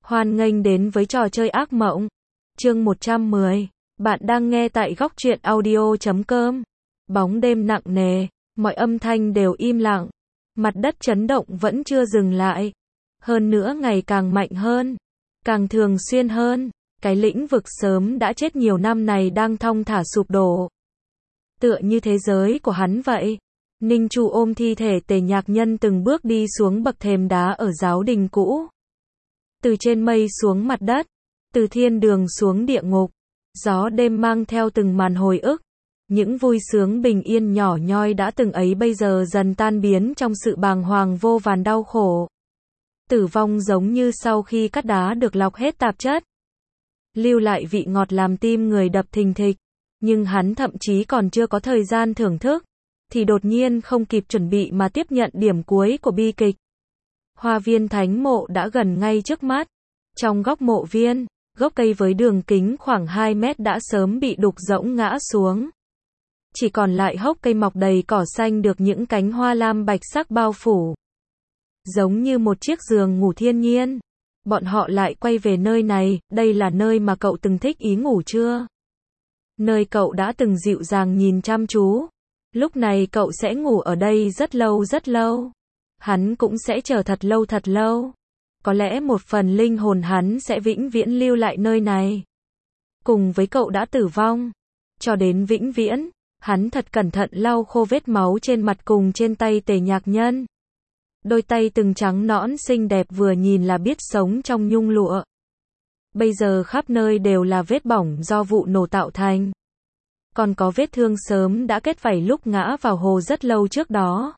Hoan nghênh đến với trò chơi ác mộng. Chương 110. Bạn đang nghe tại góc truyện audio.com. Bóng đêm nặng nề, mọi âm thanh đều im lặng. Mặt đất chấn động vẫn chưa dừng lại. Hơn nữa ngày càng mạnh hơn, càng thường xuyên hơn. Cái lĩnh vực sớm đã chết nhiều năm này đang thong thả sụp đổ. Tựa như thế giới của hắn vậy. Ninh Chu ôm thi thể Tề Nhạc Nhân từng bước đi xuống bậc thềm đá ở giáo đình cũ. Từ trên mây xuống mặt đất, từ thiên đường xuống địa ngục, gió đêm mang theo từng màn hồi ức. Những vui sướng bình yên nhỏ nhoi đã từng ấy bây giờ dần tan biến trong sự bàng hoàng vô vàn đau khổ. Tử vong giống như sau khi cắt đá được lọc hết tạp chất, lưu lại vị ngọt làm tim người đập thình thịch. Nhưng hắn thậm chí còn chưa có thời gian thưởng thức, thì đột nhiên không kịp chuẩn bị mà tiếp nhận điểm cuối của bi kịch. Hoa viên thánh mộ đã gần ngay trước mắt. Trong góc mộ viên, gốc cây với đường kính khoảng 2 mét đã sớm bị đục rỗng ngã xuống. Chỉ còn lại hốc cây mọc đầy cỏ xanh được những cánh hoa lam bạch sắc bao phủ. Giống như một chiếc giường ngủ thiên nhiên. Bọn họ lại quay về nơi này, đây là nơi mà cậu từng thích ý ngủ chưa? Nơi cậu đã từng dịu dàng nhìn chăm chú. Lúc này cậu sẽ ngủ ở đây rất lâu rất lâu. Hắn cũng sẽ chờ thật lâu thật lâu. Có lẽ một phần linh hồn hắn sẽ vĩnh viễn lưu lại nơi này. Cùng với cậu đã tử vong. Cho đến vĩnh viễn, hắn thật cẩn thận lau khô vết máu trên mặt cùng trên tay Tề Nhạc Nhân. Đôi tay từng trắng nõn xinh đẹp vừa nhìn là biết sống trong nhung lụa. Bây giờ khắp nơi đều là vết bỏng do vụ nổ tạo thành. Còn có vết thương sớm đã kết vảy lúc ngã vào hồ rất lâu trước đó.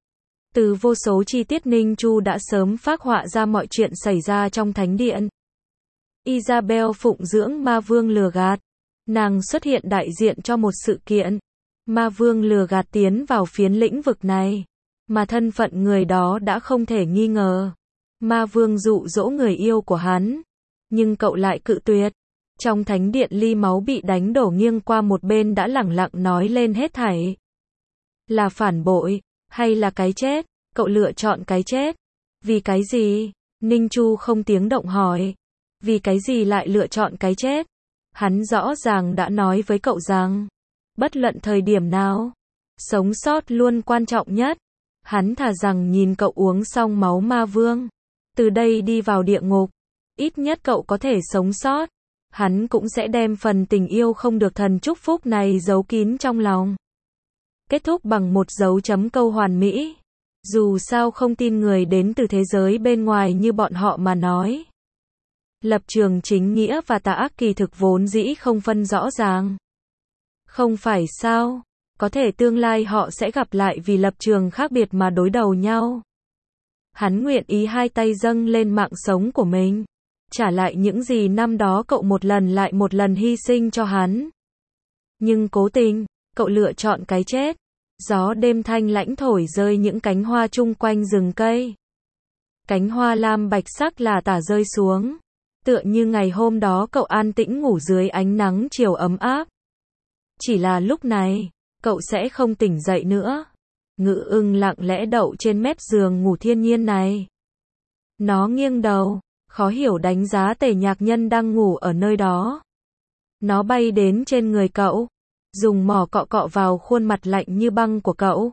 Từ vô số chi tiết Ninh Chu đã sớm phác họa ra mọi chuyện xảy ra trong thánh điện. Isabel phụng dưỡng ma vương lừa gạt. Nàng xuất hiện đại diện cho một sự kiện. Ma vương lừa gạt tiến vào phiến lĩnh vực này. Mà thân phận người đó đã không thể nghi ngờ. Ma vương dụ dỗ người yêu của hắn. Nhưng cậu lại cự tuyệt. Trong thánh điện ly máu bị đánh đổ nghiêng qua một bên đã lẳng lặng nói lên hết thảy. Là phản bội, hay là cái chết? Cậu lựa chọn cái chết. Vì cái gì? Ninh Chu không tiếng động hỏi. Vì cái gì lại lựa chọn cái chết? Hắn rõ ràng đã nói với cậu rằng, bất luận thời điểm nào, sống sót luôn quan trọng nhất. Hắn thà rằng nhìn cậu uống xong máu ma vương, từ đây đi vào địa ngục. Ít nhất cậu có thể sống sót. Hắn cũng sẽ đem phần tình yêu không được thần chúc phúc này giấu kín trong lòng. Kết thúc bằng một dấu chấm câu hoàn mỹ. Dù sao không tin người đến từ thế giới bên ngoài như bọn họ mà nói. Lập trường chính nghĩa và tà ác kỳ thực vốn dĩ không phân rõ ràng. Không phải sao? Có thể tương lai họ sẽ gặp lại vì lập trường khác biệt mà đối đầu nhau. Hắn nguyện ý hai tay dâng lên mạng sống của mình. Trả lại những gì năm đó cậu một lần lại một lần hy sinh cho hắn. Nhưng cố tình, cậu lựa chọn cái chết. Gió đêm thanh lãnh thổi rơi những cánh hoa chung quanh rừng cây. Cánh hoa lam bạch sắc là tả rơi xuống. Tựa như ngày hôm đó cậu an tĩnh ngủ dưới ánh nắng chiều ấm áp. Chỉ là lúc này, cậu sẽ không tỉnh dậy nữa. Ngự ưng lặng lẽ đậu trên mép giường ngủ thiên nhiên này. Nó nghiêng đầu, khó hiểu đánh giá Tề Nhạc Nhân đang ngủ ở nơi đó. Nó bay đến trên người cậu, dùng mỏ cọ cọ vào khuôn mặt lạnh như băng của cậu.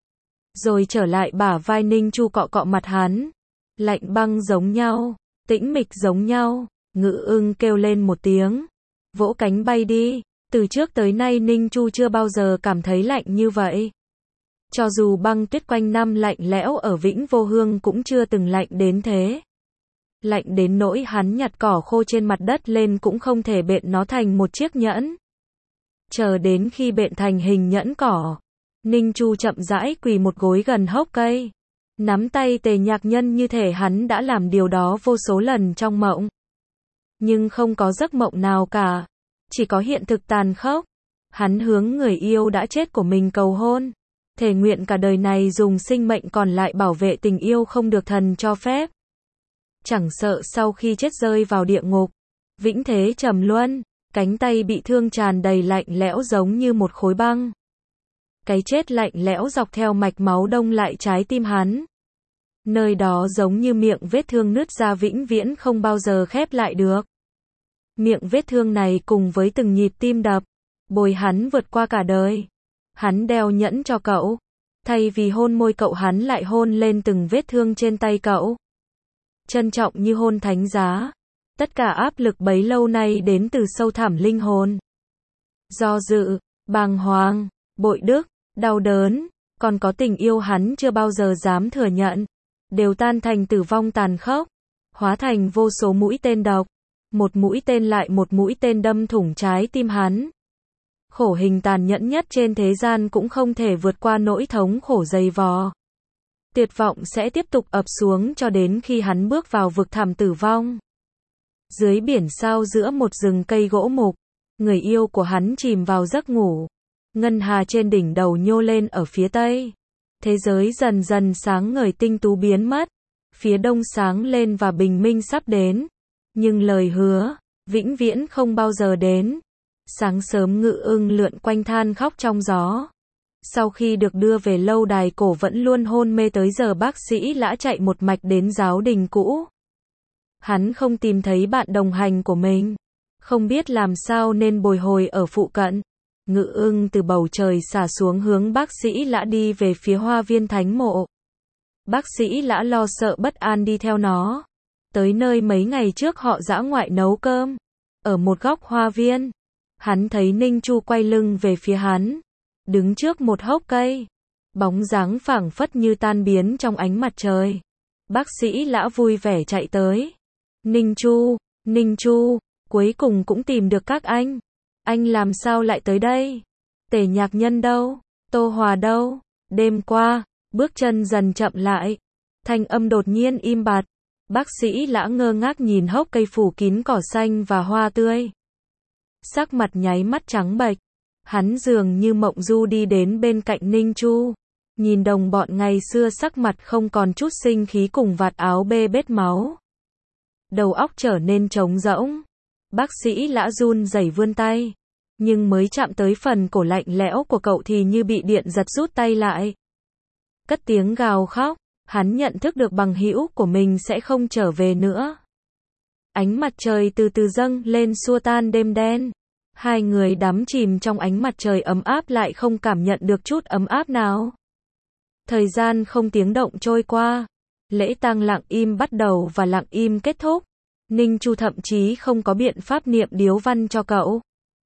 Rồi trở lại bả vai Ninh Chu cọ cọ mặt hắn. Lạnh băng giống nhau, tĩnh mịch giống nhau. Ngự ưng kêu lên một tiếng, vỗ cánh bay đi. Từ trước tới nay Ninh Chu chưa bao giờ cảm thấy lạnh như vậy. Cho dù băng tuyết quanh năm lạnh lẽo ở Vĩnh Vô Hương cũng chưa từng lạnh đến thế. Lạnh đến nỗi hắn nhặt cỏ khô trên mặt đất lên cũng không thể bện nó thành một chiếc nhẫn. Chờ đến khi bện thành hình nhẫn cỏ, Ninh Chu chậm rãi quỳ một gối gần hốc cây. Nắm tay Tề Nhạc Nhân như thể hắn đã làm điều đó vô số lần trong mộng. Nhưng không có giấc mộng nào cả. Chỉ có hiện thực tàn khốc. Hắn hướng người yêu đã chết của mình cầu hôn. Thề nguyện cả đời này dùng sinh mệnh còn lại bảo vệ tình yêu không được thần cho phép. Chẳng sợ sau khi chết rơi vào địa ngục, vĩnh thế trầm luân, cánh tay bị thương tràn đầy lạnh lẽo giống như một khối băng. Cái chết lạnh lẽo dọc theo mạch máu đông lại trái tim hắn. Nơi đó giống như miệng vết thương nứt ra vĩnh viễn không bao giờ khép lại được. Miệng vết thương này cùng với từng nhịp tim đập, bồi hắn vượt qua cả đời. Hắn đeo nhẫn cho cậu. Thay vì hôn môi cậu hắn lại hôn lên từng vết thương trên tay cậu. Trân trọng như hôn thánh giá. Tất cả áp lực bấy lâu nay đến từ sâu thẳm linh hồn. Do dự, bàng hoàng, bội đức, đau đớn, còn có tình yêu hắn chưa bao giờ dám thừa nhận. Đều tan thành tử vong tàn khốc. Hóa thành vô số mũi tên độc. Một mũi tên lại một mũi tên đâm thủng trái tim hắn. Khổ hình tàn nhẫn nhất trên thế gian cũng không thể vượt qua nỗi thống khổ dày vò. Tuyệt vọng sẽ tiếp tục ập xuống cho đến khi hắn bước vào vực thẳm tử vong. Dưới biển sao giữa một rừng cây gỗ mục, người yêu của hắn chìm vào giấc ngủ. Ngân hà trên đỉnh đầu nhô lên ở phía tây. Thế giới dần dần sáng ngời tinh tú biến mất. Phía đông sáng lên và bình minh sắp đến. Nhưng lời hứa, vĩnh viễn không bao giờ đến. Sáng sớm Ngự Ưng lượn quanh than khóc trong gió. Sau khi được đưa về lâu đài cổ vẫn luôn hôn mê tới giờ bác sĩ Lã chạy một mạch đến giáo đình cũ. Hắn không tìm thấy bạn đồng hành của mình. Không biết làm sao nên bồi hồi ở phụ cận. Ngự Ưng từ bầu trời xả xuống hướng bác sĩ Lã đi về phía hoa viên thánh mộ. Bác sĩ Lã lo sợ bất an đi theo nó. Tới nơi mấy ngày trước họ dã ngoại nấu cơm. Ở một góc hoa viên. Hắn thấy Ninh Chu quay lưng về phía hắn. Đứng trước một hốc cây. Bóng dáng phảng phất như tan biến trong ánh mặt trời. Bác sĩ Lã vui vẻ chạy tới. Ninh Chu, cuối cùng cũng tìm được các anh. Anh làm sao lại tới đây? Tề Nhạc Nhân đâu? Tô Hòa đâu? Đêm qua, bước chân dần chậm lại. Thanh âm đột nhiên im bặt. Bác sĩ Lã ngơ ngác nhìn hốc cây phủ kín cỏ xanh và hoa tươi. Sắc mặt nháy mắt trắng bệch. Hắn dường như mộng du đi đến bên cạnh Ninh Chu. Nhìn đồng bọn ngày xưa sắc mặt không còn chút sinh khí cùng vạt áo bê bết máu. Đầu óc trở nên trống rỗng. Bác sĩ Lã run rẩy vươn tay. Nhưng mới chạm tới phần cổ lạnh lẽo của cậu thì như bị điện giật rút tay lại. Cất tiếng gào khóc. Hắn nhận thức được bằng hữu của mình sẽ không trở về nữa. Ánh mặt trời từ từ dâng lên xua tan đêm đen. Hai người đắm chìm trong ánh mặt trời ấm áp lại không cảm nhận được chút ấm áp nào. Thời gian không tiếng động trôi qua. Lễ tang lặng im bắt đầu và lặng im kết thúc. Ninh Chu thậm chí không có biện pháp niệm điếu văn cho cậu.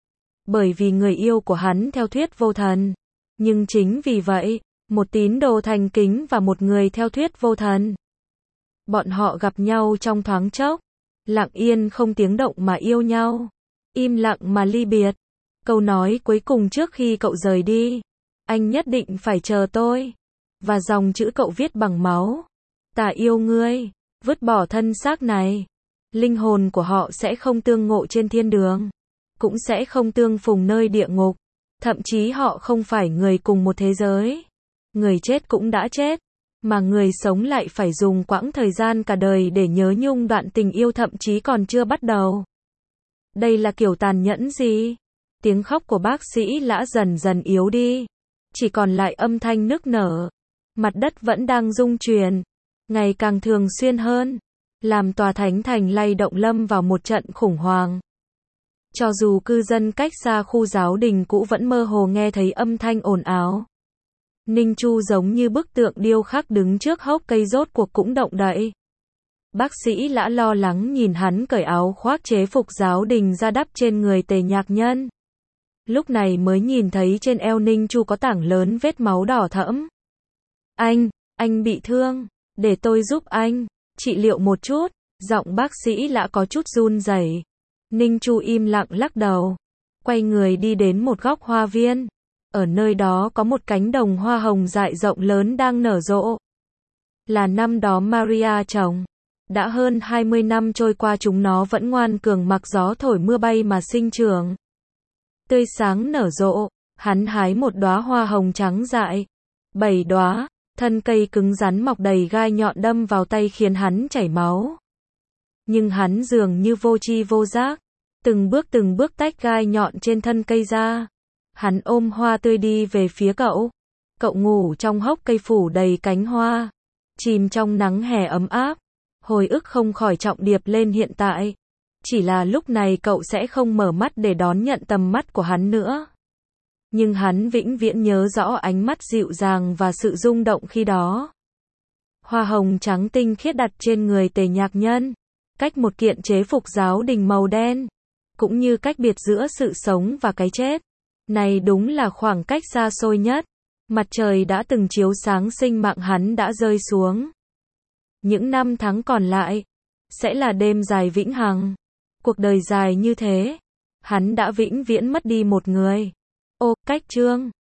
Bởi vì người yêu của hắn theo thuyết vô thần. Nhưng chính vì vậy, một tín đồ thành kính và một người theo thuyết vô thần. Bọn họ gặp nhau trong thoáng chốc. Lặng yên không tiếng động mà yêu nhau. Im lặng mà ly biệt. Câu nói cuối cùng trước khi cậu rời đi. Anh nhất định phải chờ tôi. Và dòng chữ cậu viết bằng máu. Ta yêu ngươi. Vứt bỏ thân xác này. Linh hồn của họ sẽ không tương ngộ trên thiên đường. Cũng sẽ không tương phùng nơi địa ngục. Thậm chí họ không phải người cùng một thế giới. Người chết cũng đã chết. Mà người sống lại phải dùng quãng thời gian cả đời để nhớ nhung đoạn tình yêu thậm chí còn chưa bắt đầu. Đây là kiểu tàn nhẫn gì? Tiếng khóc của bác sĩ Lã dần dần yếu đi. Chỉ còn lại âm thanh nức nở. Mặt đất vẫn đang rung chuyển. Ngày càng thường xuyên hơn. Làm tòa thánh thành lay động lâm vào một trận khủng hoảng. Cho dù cư dân cách xa khu giáo đình cũ vẫn mơ hồ nghe thấy âm thanh ồn ào. Ninh Chu giống như bức tượng điêu khắc đứng trước hốc cây rốt cuộc cũng động đậy. Bác sĩ Lã lo lắng nhìn hắn cởi áo khoác chế phục giáo đình ra đắp trên người Tề Nhạc Nhân. Lúc này mới nhìn thấy trên eo Ninh Chu có tảng lớn vết máu đỏ thẫm. Anh bị thương, để tôi giúp anh, trị liệu một chút, giọng bác sĩ Lã có chút run rẩy. Ninh Chu im lặng lắc đầu, quay người đi đến một góc hoa viên. Ở nơi đó có một cánh đồng hoa hồng dại rộng lớn đang nở rộ. Là năm đó Maria trồng. Đã hơn 20 năm trôi qua chúng nó vẫn ngoan cường mặc gió thổi mưa bay mà sinh trưởng. Tươi sáng nở rộ, hắn hái một đóa hoa hồng trắng dại. 7 đóa, thân cây cứng rắn mọc đầy gai nhọn đâm vào tay khiến hắn chảy máu. Nhưng hắn dường như vô tri vô giác, từng bước tách gai nhọn trên thân cây ra. Hắn ôm hoa tươi đi về phía cậu. Cậu ngủ trong hốc cây phủ đầy cánh hoa. Chìm trong nắng hè ấm áp, hồi ức không khỏi trọng điệp lên hiện tại. Chỉ là lúc này cậu sẽ không mở mắt để đón nhận tầm mắt của hắn nữa. Nhưng hắn vĩnh viễn nhớ rõ ánh mắt dịu dàng và sự rung động khi đó. Hoa hồng trắng tinh khiết đặt trên người Tề Nhạc Nhân, cách một kiện chế phục giáo đình màu đen, cũng như cách biệt giữa sự sống và cái chết. Này đúng là khoảng cách xa xôi nhất. Mặt trời đã từng chiếu sáng sinh mạng hắn đã rơi xuống. Những năm tháng còn lại sẽ là đêm dài vĩnh hằng. Cuộc đời dài như thế, hắn đã vĩnh viễn mất đi một người. Ô, cách chương